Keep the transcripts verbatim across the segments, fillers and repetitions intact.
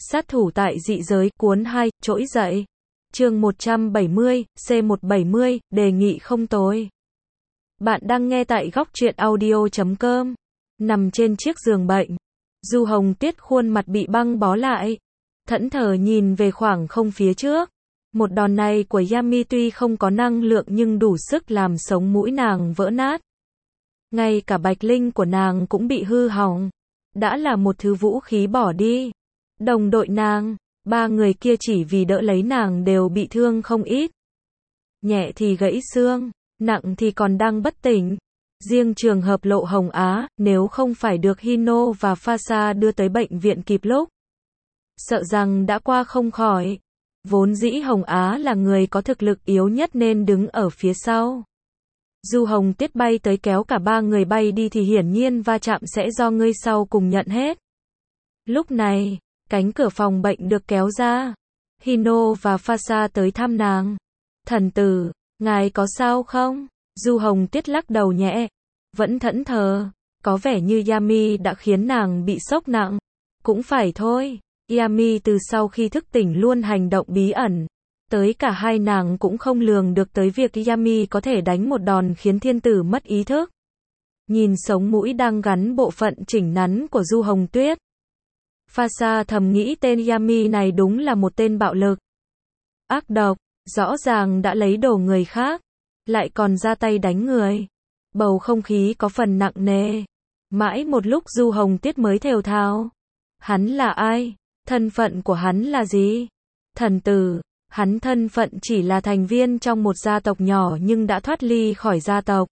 Sát thủ tại dị giới, cuốn hai, trỗi dậy. Chương một trăm bảy mươi, C một trăm bảy mươi, đề nghị không tồi. Bạn đang nghe tại góc truyện audio chấm com. Nằm trên chiếc giường bệnh, Du Hồng Tuyết khuôn mặt bị băng bó lại, thẫn thờ nhìn về khoảng không phía trước. Một đòn này của Yami tuy không có năng lượng nhưng đủ sức làm sống mũi nàng vỡ nát. Ngay cả bạch linh của nàng cũng bị hư hỏng. Đã là một thứ vũ khí bỏ đi. Đồng đội nàng, ba người kia chỉ vì đỡ lấy nàng đều bị thương không ít. Nhẹ thì gãy xương, nặng thì còn đang bất tỉnh. Riêng trường hợp Lộ Hồng Á, nếu không phải được Hino và Phasa đưa tới bệnh viện kịp lúc, sợ rằng đã qua không khỏi. Vốn dĩ Hồng Á là người có thực lực yếu nhất nên đứng ở phía sau. Du Hồng Tuyết bay tới kéo cả ba người bay đi thì hiển nhiên va chạm sẽ do người sau cùng nhận hết. Lúc này, cánh cửa phòng bệnh được kéo ra. Hino và Phasa tới thăm nàng. Thần tử, ngài có sao không? Du Hồng Tuyết lắc đầu nhẹ, vẫn thẫn thờ, có vẻ như Yami đã khiến nàng bị sốc nặng. Cũng phải thôi, Yami từ sau khi thức tỉnh luôn hành động bí ẩn. Tới cả hai nàng cũng không lường được tới việc Yami có thể đánh một đòn khiến thiên tử mất ý thức. Nhìn sống mũi đang gắn bộ phận chỉnh nắn của Du Hồng Tuyết, Phasa thầm nghĩ tên Yami này đúng là một tên bạo lực, ác độc, rõ ràng đã lấy đồ người khác, lại còn ra tay đánh người. Bầu không khí có phần nặng nề. Mãi một lúc Du Hồng Tuyết mới thều thào. Hắn là ai? Thân phận của hắn là gì? Thần tử, hắn thân phận chỉ là thành viên trong một gia tộc nhỏ nhưng đã thoát ly khỏi gia tộc.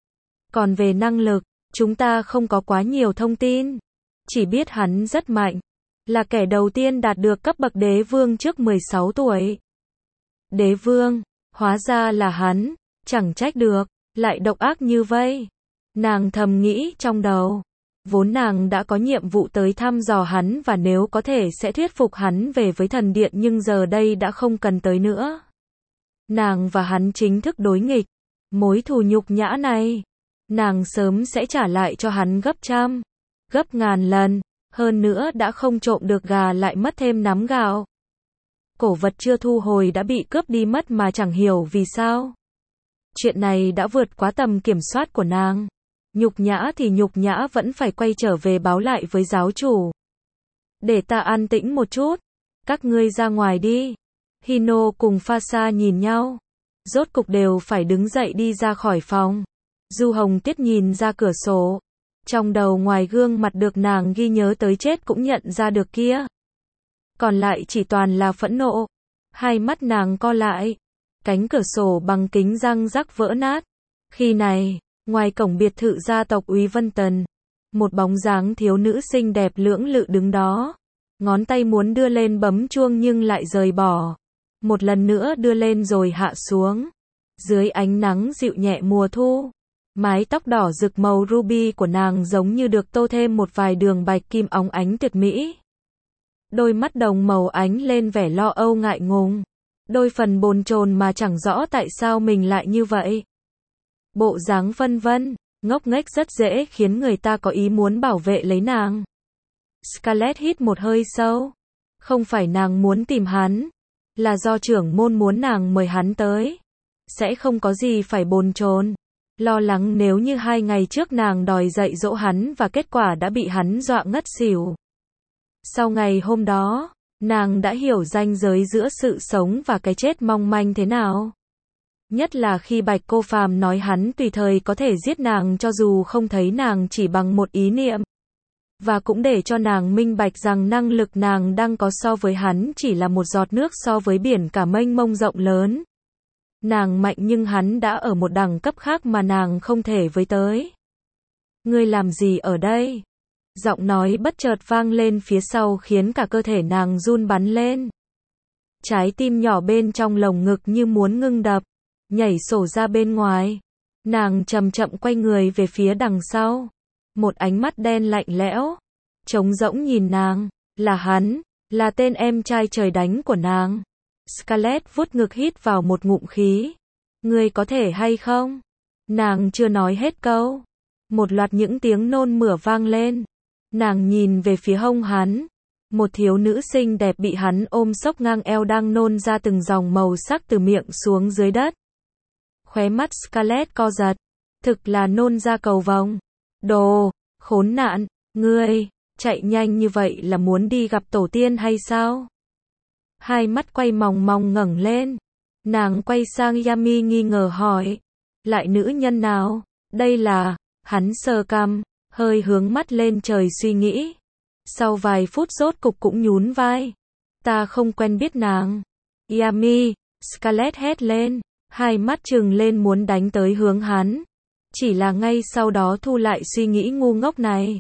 Còn về năng lực, chúng ta không có quá nhiều thông tin. Chỉ biết hắn rất mạnh, là kẻ đầu tiên đạt được cấp bậc đế vương trước mười sáu tuổi. Đế vương, hóa ra là hắn, chẳng trách được, lại độc ác như vậy. Nàng thầm nghĩ trong đầu. Vốn nàng đã có nhiệm vụ tới thăm dò hắn và nếu có thể sẽ thuyết phục hắn về với thần điện nhưng giờ đây đã không cần tới nữa. Nàng và hắn chính thức đối nghịch. Mối thù nhục nhã này, nàng sớm sẽ trả lại cho hắn gấp trăm, gấp ngàn lần. Hơn nữa đã không trộm được gà lại mất thêm nắm gạo. Cổ vật chưa thu hồi đã bị cướp đi mất mà chẳng hiểu vì sao. Chuyện này đã vượt quá tầm kiểm soát của nàng. Nhục nhã thì nhục nhã vẫn phải quay trở về báo lại với giáo chủ. Để ta an tĩnh một chút. Các ngươi ra ngoài đi. Hino cùng Phasa nhìn nhau. Rốt cục đều phải đứng dậy đi ra khỏi phòng. Du Hồng Tuyết nhìn ra cửa sổ. Trong đầu ngoài gương mặt được nàng ghi nhớ tới chết cũng nhận ra được kia. Còn lại chỉ toàn là phẫn nộ. Hai mắt nàng co lại. Cánh cửa sổ bằng kính răng rắc vỡ nát. Khi này, ngoài cổng biệt thự gia tộc Úy Vân Tần, một bóng dáng thiếu nữ xinh đẹp lưỡng lự đứng đó. Ngón tay muốn đưa lên bấm chuông nhưng lại rời bỏ. Một lần nữa đưa lên rồi hạ xuống. Dưới ánh nắng dịu nhẹ mùa thu, mái tóc đỏ rực màu ruby của nàng giống như được tô thêm một vài đường bạch kim óng ánh tuyệt mỹ. Đôi mắt đồng màu ánh lên vẻ lo âu ngại ngùng. Đôi phần bồn chồn mà chẳng rõ tại sao mình lại như vậy. Bộ dáng vân vân, ngốc nghếch rất dễ khiến người ta có ý muốn bảo vệ lấy nàng. Scarlett hít một hơi sâu. Không phải nàng muốn tìm hắn, là do trưởng môn muốn nàng mời hắn tới. Sẽ không có gì phải bồn chồn, lo lắng nếu như hai ngày trước nàng đòi dạy dỗ hắn và kết quả đã bị hắn dọa ngất xỉu. Sau ngày hôm đó, nàng đã hiểu ranh giới giữa sự sống và cái chết mong manh thế nào. Nhất là khi Bạch Cô Phàm nói hắn tùy thời có thể giết nàng cho dù không thấy nàng chỉ bằng một ý niệm. Và cũng để cho nàng minh bạch rằng năng lực nàng đang có so với hắn chỉ là một giọt nước so với biển cả mênh mông rộng lớn. Nàng mạnh nhưng hắn đã ở một đẳng cấp khác mà nàng không thể với tới. Ngươi làm gì ở đây? Giọng nói bất chợt vang lên phía sau khiến cả cơ thể nàng run bắn lên. Trái tim nhỏ bên trong lồng ngực như muốn ngưng đập, nhảy sổ ra bên ngoài. Nàng chậm chậm quay người về phía đằng sau. Một ánh mắt đen lạnh lẽo, trống rỗng nhìn nàng. Là hắn, là tên em trai trời đánh của nàng. Scarlett vuốt ngực hít vào một ngụm khí. Ngươi có thể hay không? Nàng chưa nói hết câu. Một loạt những tiếng nôn mửa vang lên. Nàng nhìn về phía hông hắn. Một thiếu nữ xinh đẹp bị hắn ôm xốc ngang eo đang nôn ra từng dòng màu sắc từ miệng xuống dưới đất. Khóe mắt Scarlett co giật. Thực là nôn ra cầu vồng. Đồ, khốn nạn, ngươi, chạy nhanh như vậy là muốn đi gặp tổ tiên hay sao? Hai mắt quay mòng mòng ngẩng lên. Nàng quay sang Yami nghi ngờ hỏi. Lại nữ nhân nào? Đây là, hắn sờ cằm, hơi hướng mắt lên trời suy nghĩ. Sau vài phút rốt cục cũng nhún vai. Ta không quen biết nàng. Yami, Scarlett hét lên, hai mắt trừng lên muốn đánh tới hướng hắn. Chỉ là ngay sau đó thu lại suy nghĩ ngu ngốc này.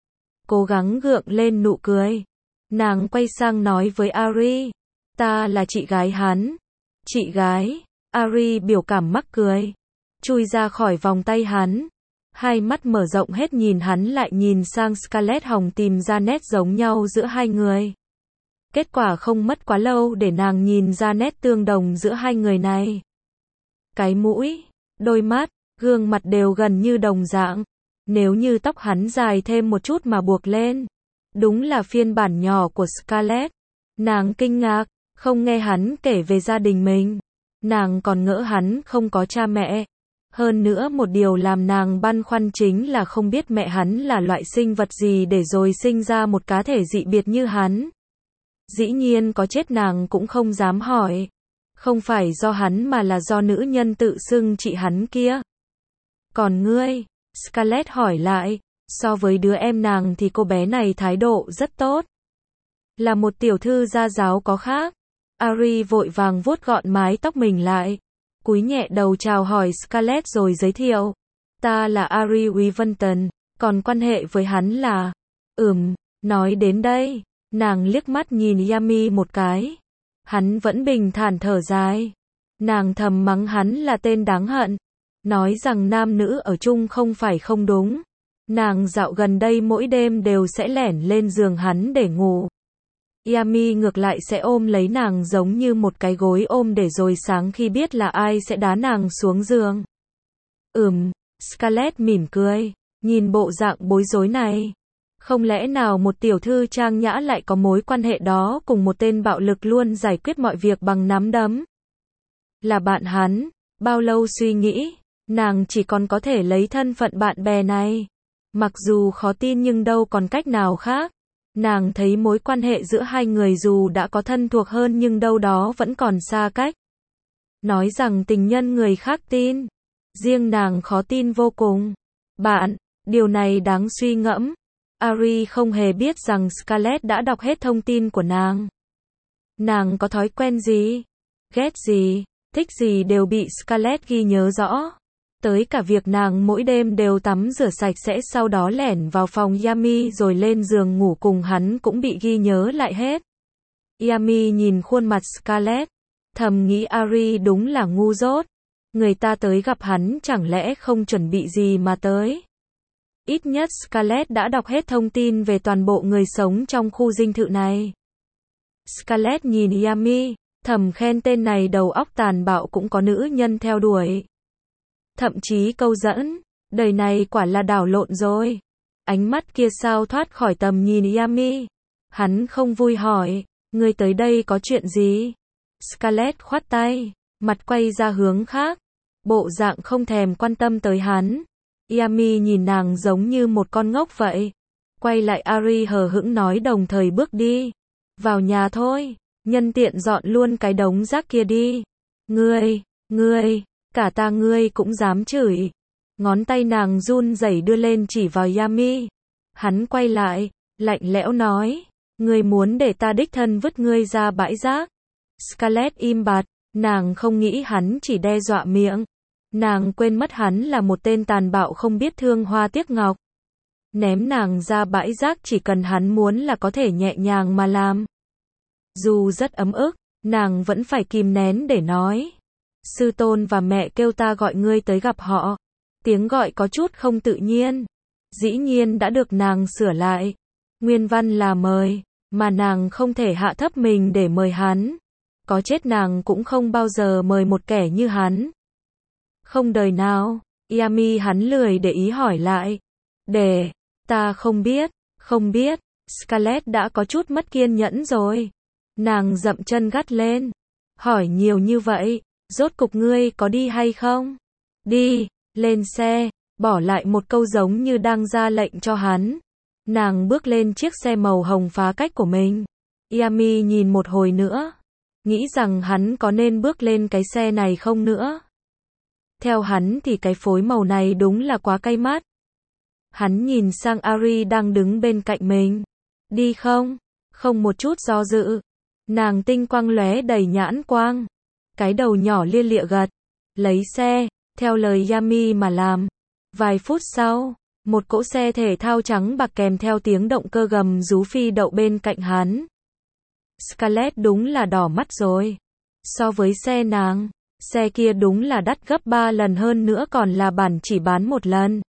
Cố gắng gượng lên nụ cười. Nàng quay sang nói với Ari. Ta là chị gái hắn. Chị gái. Ari biểu cảm mắc cười. Chui ra khỏi vòng tay hắn. Hai mắt mở rộng hết nhìn hắn lại nhìn sang Scarlett hòng tìm ra nét giống nhau giữa hai người. Kết quả không mất quá lâu để nàng nhìn ra nét tương đồng giữa hai người này. Cái mũi, đôi mắt, gương mặt đều gần như đồng dạng. Nếu như tóc hắn dài thêm một chút mà buộc lên. Đúng là phiên bản nhỏ của Scarlett. Nàng kinh ngạc, không nghe hắn kể về gia đình mình. Nàng còn ngỡ hắn không có cha mẹ. Hơn nữa một điều làm nàng băn khoăn chính là không biết mẹ hắn là loại sinh vật gì để rồi sinh ra một cá thể dị biệt như hắn. Dĩ nhiên có chết nàng cũng không dám hỏi. Không phải do hắn mà là do nữ nhân tự xưng chị hắn kia. Còn ngươi? Scarlett hỏi lại. So với đứa em nàng thì cô bé này thái độ rất tốt. Là một tiểu thư gia giáo có khác. Ari vội vàng vuốt gọn mái tóc mình lại. Cúi nhẹ đầu chào hỏi Scarlett rồi giới thiệu. Ta là Ari Weaventon, còn quan hệ với hắn là... Ừm, nói đến đây, nàng liếc mắt nhìn Yami một cái. Hắn vẫn bình thản thở dài. Nàng thầm mắng hắn là tên đáng hận. Nói rằng nam nữ ở chung không phải không đúng. Nàng dạo gần đây mỗi đêm đều sẽ lẻn lên giường hắn để ngủ. Yami ngược lại sẽ ôm lấy nàng giống như một cái gối ôm để rồi sáng khi biết là ai sẽ đá nàng xuống giường. Ừm, Scarlett mỉm cười, nhìn bộ dạng bối rối này. Không lẽ nào một tiểu thư trang nhã lại có mối quan hệ đó cùng một tên bạo lực luôn giải quyết mọi việc bằng nắm đấm? Là bạn hắn, bao lâu suy nghĩ, nàng chỉ còn có thể lấy thân phận bạn bè này. Mặc dù khó tin nhưng đâu còn cách nào khác. Nàng thấy mối quan hệ giữa hai người dù đã có thân thuộc hơn nhưng đâu đó vẫn còn xa cách. Nói rằng tình nhân người khác tin. Riêng nàng khó tin vô cùng. Bạn, điều này đáng suy ngẫm. Ari không hề biết rằng Scarlett đã đọc hết thông tin của nàng. Nàng có thói quen gì, ghét gì, thích gì đều bị Scarlett ghi nhớ rõ. Tới cả việc nàng mỗi đêm đều tắm rửa sạch sẽ sau đó lẻn vào phòng Yami rồi lên giường ngủ cùng hắn cũng bị ghi nhớ lại hết. Yami nhìn khuôn mặt Scarlett, thầm nghĩ Ari đúng là ngu dốt. Người ta tới gặp hắn chẳng lẽ không chuẩn bị gì mà tới. Ít nhất Scarlett đã đọc hết thông tin về toàn bộ người sống trong khu dinh thự này. Scarlett nhìn Yami, thầm khen tên này đầu óc tàn bạo cũng có nữ nhân theo đuổi. Thậm chí câu dẫn, đời này quả là đảo lộn rồi. Ánh mắt kia sao thoát khỏi tầm nhìn Yami. Hắn không vui hỏi, ngươi tới đây có chuyện gì? Scarlett khoát tay, mặt quay ra hướng khác, bộ dạng không thèm quan tâm tới hắn. Yami nhìn nàng giống như một con ngốc vậy. Quay lại Ari hờ hững nói đồng thời bước đi. Vào nhà thôi, nhân tiện dọn luôn cái đống rác kia đi. Ngươi, ngươi, cả ta ngươi cũng dám chửi. Ngón tay nàng run rẩy đưa lên chỉ vào Yami. Hắn quay lại, lạnh lẽo nói, ngươi muốn để ta đích thân vứt ngươi ra bãi rác. Scarlett im bặt, nàng không nghĩ hắn chỉ đe dọa miệng. Nàng quên mất hắn là một tên tàn bạo không biết thương hoa tiếc ngọc. Ném nàng ra bãi rác chỉ cần hắn muốn là có thể nhẹ nhàng mà làm. Dù rất ấm ức, nàng vẫn phải kìm nén để nói. Sư tôn và mẹ kêu ta gọi ngươi tới gặp họ. Tiếng gọi có chút không tự nhiên. Dĩ nhiên đã được nàng sửa lại. Nguyên văn là mời, mà nàng không thể hạ thấp mình để mời hắn. Có chết nàng cũng không bao giờ mời một kẻ như hắn. Không đời nào, Yami hắn lười để ý hỏi lại. Để, ta không biết, không biết, Scarlett đã có chút mất kiên nhẫn rồi. Nàng dậm chân gắt lên. Hỏi nhiều như vậy, rốt cục ngươi có đi hay không? Đi, lên xe, bỏ lại một câu giống như đang ra lệnh cho hắn. Nàng bước lên chiếc xe màu hồng phá cách của mình. Yami nhìn một hồi nữa, nghĩ rằng hắn có nên bước lên cái xe này không nữa. Theo hắn thì cái phối màu này đúng là quá cay mắt. Hắn nhìn sang Ari đang đứng bên cạnh mình. Đi không? Không một chút do dự. Nàng tinh quang lóe đầy nhãn quang. Cái đầu nhỏ lia lịa gật. Lấy xe, theo lời Yami mà làm. Vài phút sau, một cỗ xe thể thao trắng bạc kèm theo tiếng động cơ gầm rú phi đậu bên cạnh hắn. Scarlett đúng là đỏ mắt rồi. So với xe nàng, xe kia đúng là đắt gấp ba lần hơn nữa, còn là bản chỉ bán một lần.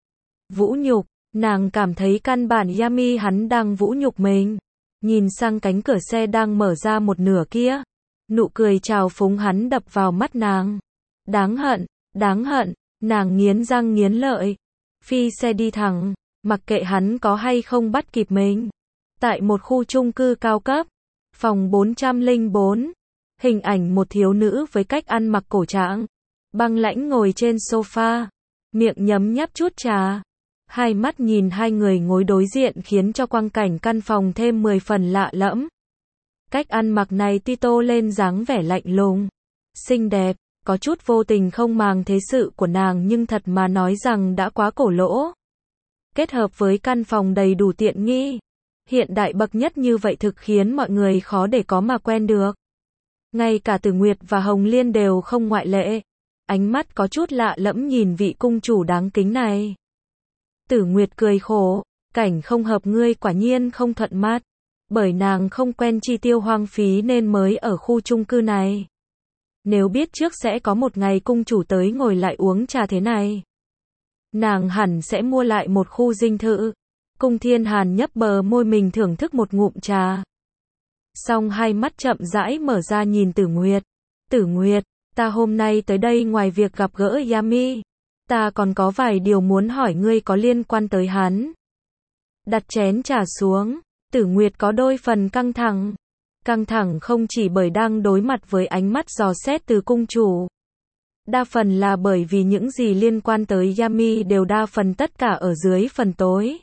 Vũ nhục, nàng cảm thấy căn bản Yami hắn đang vũ nhục mình. Nhìn sang cánh cửa xe đang mở ra một nửa kia, nụ cười trào phúng hắn đập vào mắt nàng. Đáng hận, đáng hận, nàng nghiến răng nghiến lợi. Phi xe đi thẳng, mặc kệ hắn có hay không bắt kịp mình. Tại một khu chung cư cao cấp, phòng bốn trăm lẻ bốn, hình ảnh một thiếu nữ với cách ăn mặc cổ trạng, băng lãnh ngồi trên sofa, miệng nhấm nháp chút trà. Hai mắt nhìn hai người ngồi đối diện khiến cho quang cảnh căn phòng thêm mười phần lạ lẫm. Cách ăn mặc này tuy tô lên dáng vẻ lạnh lùng, xinh đẹp, có chút vô tình không màng thế sự của nàng, nhưng thật mà nói rằng đã quá cổ lỗ. Kết hợp với căn phòng đầy đủ tiện nghi, hiện đại bậc nhất như vậy thực khiến mọi người khó để có mà quen được. Ngay cả Tử Nguyệt và Hồng Liên đều không ngoại lệ. Ánh mắt có chút lạ lẫm nhìn vị cung chủ đáng kính này. Tử Nguyệt cười khổ, cảnh không hợp ngươi quả nhiên không thuận mắt. Bởi nàng không quen chi tiêu hoang phí nên mới ở khu chung cư này. Nếu biết trước sẽ có một ngày cung chủ tới ngồi lại uống trà thế này, nàng hẳn sẽ mua lại một khu dinh thự. Cung Thiên Hàn nhấp bờ môi mình thưởng thức một ngụm trà. Xong hai mắt chậm rãi mở ra nhìn Tử Nguyệt. Tử Nguyệt, ta hôm nay tới đây ngoài việc gặp gỡ Yami, ta còn có vài điều muốn hỏi ngươi có liên quan tới hắn. Đặt chén trà xuống, Tử Nguyệt có đôi phần căng thẳng. Căng thẳng không chỉ bởi đang đối mặt với ánh mắt dò xét từ cung chủ. Đa phần là bởi vì những gì liên quan tới Yami đều đa phần tất cả ở dưới phần tối.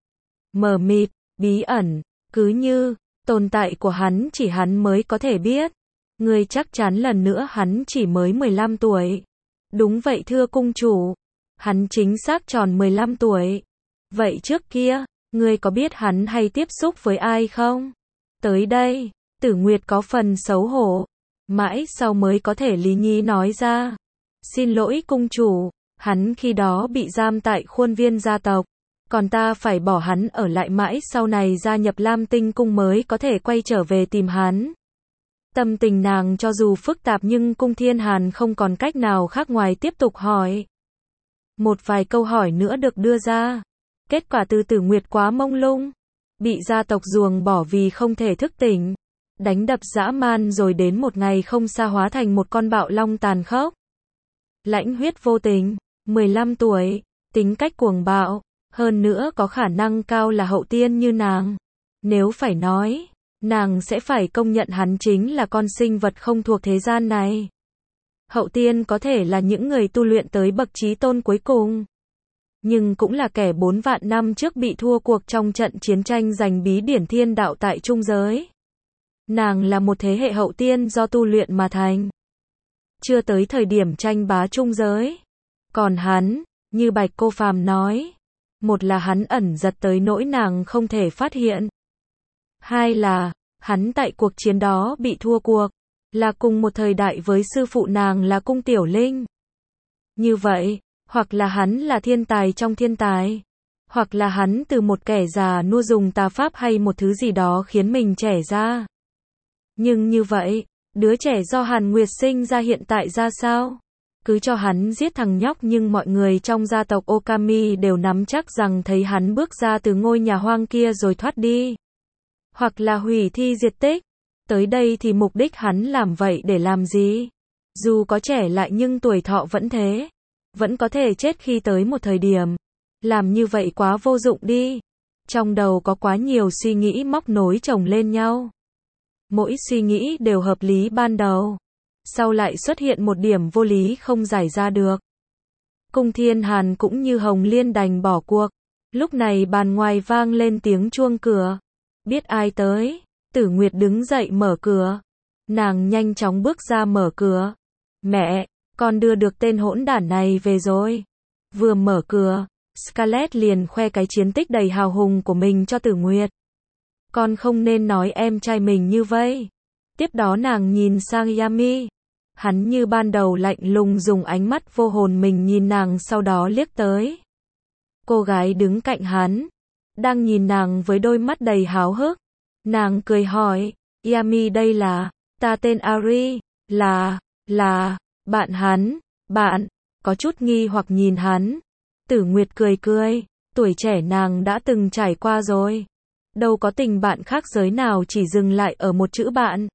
Mờ mịt, bí ẩn, cứ như, tồn tại của hắn chỉ hắn mới có thể biết. Ngươi chắc chắn lần nữa hắn chỉ mới mười lăm tuổi. Đúng vậy thưa cung chủ. Hắn chính xác tròn mười lăm tuổi. Vậy trước kia, ngươi có biết hắn hay tiếp xúc với ai không? Tới đây, Tử Nguyệt có phần xấu hổ. Mãi sau mới có thể lý nhí nói ra. Xin lỗi cung chủ, hắn khi đó bị giam tại khuôn viên gia tộc. Còn ta phải bỏ hắn ở lại mãi sau này gia nhập Lam Tinh cung mới có thể quay trở về tìm hắn. Tâm tình nàng cho dù phức tạp nhưng Cung Thiên Hàn không còn cách nào khác ngoài tiếp tục hỏi. Một vài câu hỏi nữa được đưa ra. Kết quả từ Tử Nguyệt quá mông lung. Bị gia tộc ruồng bỏ vì không thể thức tỉnh. Đánh đập dã man rồi đến một ngày không xa hóa thành một con bạo long tàn khốc. Lãnh huyết vô tình, mười lăm tuổi, tính cách cuồng bạo, hơn nữa có khả năng cao là hậu tiên như nàng. Nếu phải nói, nàng sẽ phải công nhận hắn chính là con sinh vật không thuộc thế gian này. Hậu tiên có thể là những người tu luyện tới bậc chí tôn cuối cùng, nhưng cũng là kẻ bốn vạn năm trước bị thua cuộc trong trận chiến tranh giành bí điển thiên đạo tại trung giới. Nàng là một thế hệ hậu tiên do tu luyện mà thành. Chưa tới thời điểm tranh bá trung giới. Còn hắn, như Bạch Cô Phàm nói, một là hắn ẩn giật tới nỗi nàng không thể phát hiện. Hai là, hắn tại cuộc chiến đó bị thua cuộc, là cùng một thời đại với sư phụ nàng là Cung Tiểu Linh. Như vậy, hoặc là hắn là thiên tài trong thiên tài, hoặc là hắn từ một kẻ già nua dùng tà pháp hay một thứ gì đó khiến mình trẻ ra. Nhưng như vậy, đứa trẻ do Hàn Nguyệt sinh ra hiện tại ra sao? Cứ cho hắn giết thằng nhóc nhưng mọi người trong gia tộc Okami đều nắm chắc rằng thấy hắn bước ra từ ngôi nhà hoang kia rồi thoát đi. Hoặc là hủy thi diệt tích. Tới đây thì mục đích hắn làm vậy để làm gì? Dù có trẻ lại nhưng tuổi thọ vẫn thế. Vẫn có thể chết khi tới một thời điểm. Làm như vậy quá vô dụng đi. Trong đầu có quá nhiều suy nghĩ móc nối chồng lên nhau. Mỗi suy nghĩ đều hợp lý ban đầu. Sau lại xuất hiện một điểm vô lý không giải ra được. Cung Thiên Hàn cũng như Hồng Liên đành bỏ cuộc. Lúc này bàn ngoài vang lên tiếng chuông cửa. Biết ai tới, Tử Nguyệt đứng dậy mở cửa. Nàng nhanh chóng bước ra mở cửa. Mẹ, con đưa được tên hỗn đản này về rồi. Vừa mở cửa, Scarlett liền khoe cái chiến tích đầy hào hùng của mình cho Tử Nguyệt. Con không nên nói em trai mình như vậy. Tiếp đó nàng nhìn sang Yami. Hắn như ban đầu lạnh lùng dùng ánh mắt vô hồn mình nhìn nàng, sau đó liếc tới cô gái đứng cạnh hắn, đang nhìn nàng với đôi mắt đầy háo hức. Nàng cười hỏi, Yami đây là, ta tên Ari, là, là, bạn hắn, bạn, có chút nghi hoặc nhìn hắn. Tử Nguyệt cười cười, tuổi trẻ nàng đã từng trải qua rồi. Đâu có tình bạn khác giới nào chỉ dừng lại ở một chữ bạn.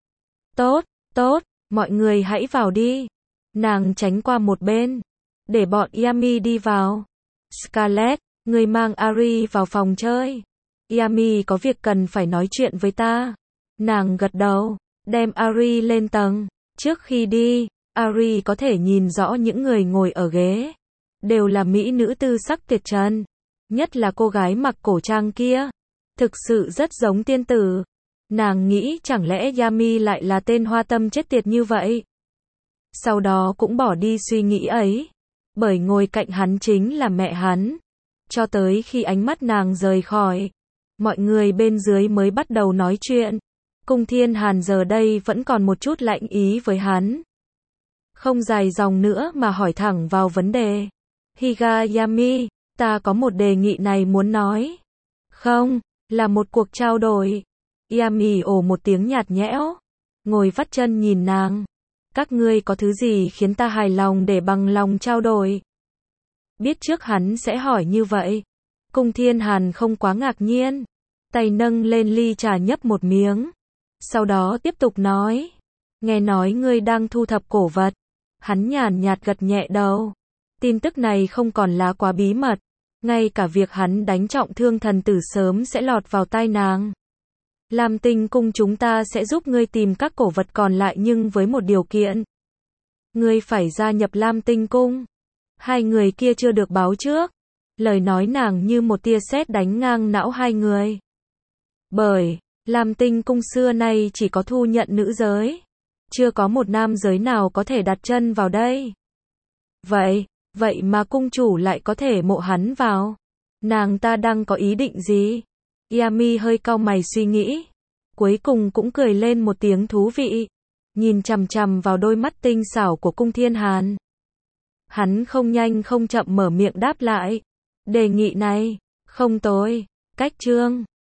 Tốt, tốt, mọi người hãy vào đi. Nàng tránh qua một bên, để bọn Yami đi vào. Scarlett, người mang Ari vào phòng chơi. Yami có việc cần phải nói chuyện với ta. Nàng gật đầu, đem Ari lên tầng. Trước khi đi, Ari có thể nhìn rõ những người ngồi ở ghế. Đều là mỹ nữ tư sắc tuyệt trần. Nhất là cô gái mặc cổ trang kia. Thực sự rất giống tiên tử. Nàng nghĩ chẳng lẽ Yami lại là tên hoa tâm chết tiệt như vậy. Sau đó cũng bỏ đi suy nghĩ ấy. Bởi ngồi cạnh hắn chính là mẹ hắn. Cho tới khi ánh mắt nàng rời khỏi, mọi người bên dưới mới bắt đầu nói chuyện. Cung Thiên Hàn giờ đây vẫn còn một chút lạnh ý với hắn. Không dài dòng nữa mà hỏi thẳng vào vấn đề. Higa Yami, ta có một đề nghị này muốn nói. Không, là một cuộc trao đổi. Yami ồ một tiếng nhạt nhẽo, ngồi vắt chân nhìn nàng. Các ngươi có thứ gì khiến ta hài lòng để bằng lòng trao đổi? Biết trước hắn sẽ hỏi như vậy. Cung Thiên Hàn không quá ngạc nhiên. Tay nâng lên ly trà nhấp một miếng. Sau đó tiếp tục nói. Nghe nói ngươi đang thu thập cổ vật. Hắn nhàn nhạt gật nhẹ đầu. Tin tức này không còn là quá bí mật. Ngay cả việc hắn đánh trọng thương thần tử sớm sẽ lọt vào tai nàng. Lam Tinh cung chúng ta sẽ giúp ngươi tìm các cổ vật còn lại nhưng với một điều kiện. Ngươi phải gia nhập Lam Tinh cung. Hai người kia chưa được báo trước. Lời nói nàng như một tia sét đánh ngang não hai người. Bởi, Lam Tinh cung xưa nay chỉ có thu nhận nữ giới. Chưa có một nam giới nào có thể đặt chân vào đây. Vậy, vậy mà cung chủ lại có thể mộ hắn vào. Nàng ta đang có ý định gì? Yami hơi cau mày suy nghĩ. Cuối cùng cũng cười lên một tiếng thú vị. Nhìn chằm chằm vào đôi mắt tinh xảo của Cung Thiên Hàn. Hắn không nhanh không chậm mở miệng đáp lại. Đề nghị này, không tồi. Cách chương